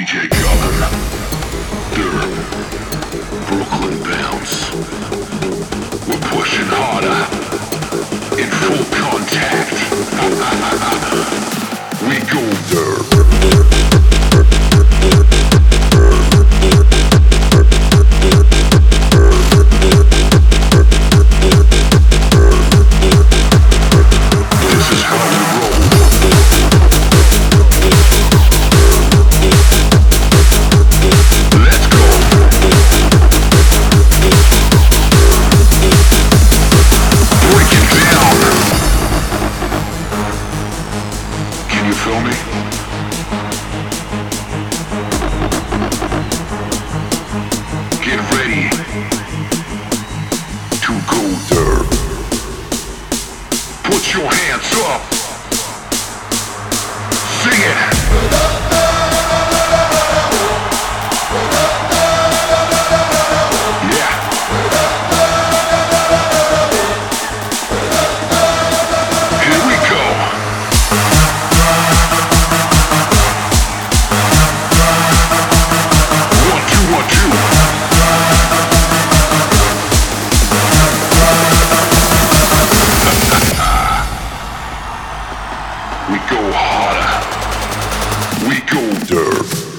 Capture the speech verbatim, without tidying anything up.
D J Khaled, Durham, Brooklyn bounce. We're pushing harder, in full contact. We go there. This is how we roll. Let's go. Break it down. Can you feel me? Get ready to go there. Put your hands up. Sing it. Yeah. Here we go. One, two, one, two. We go harder. We go there.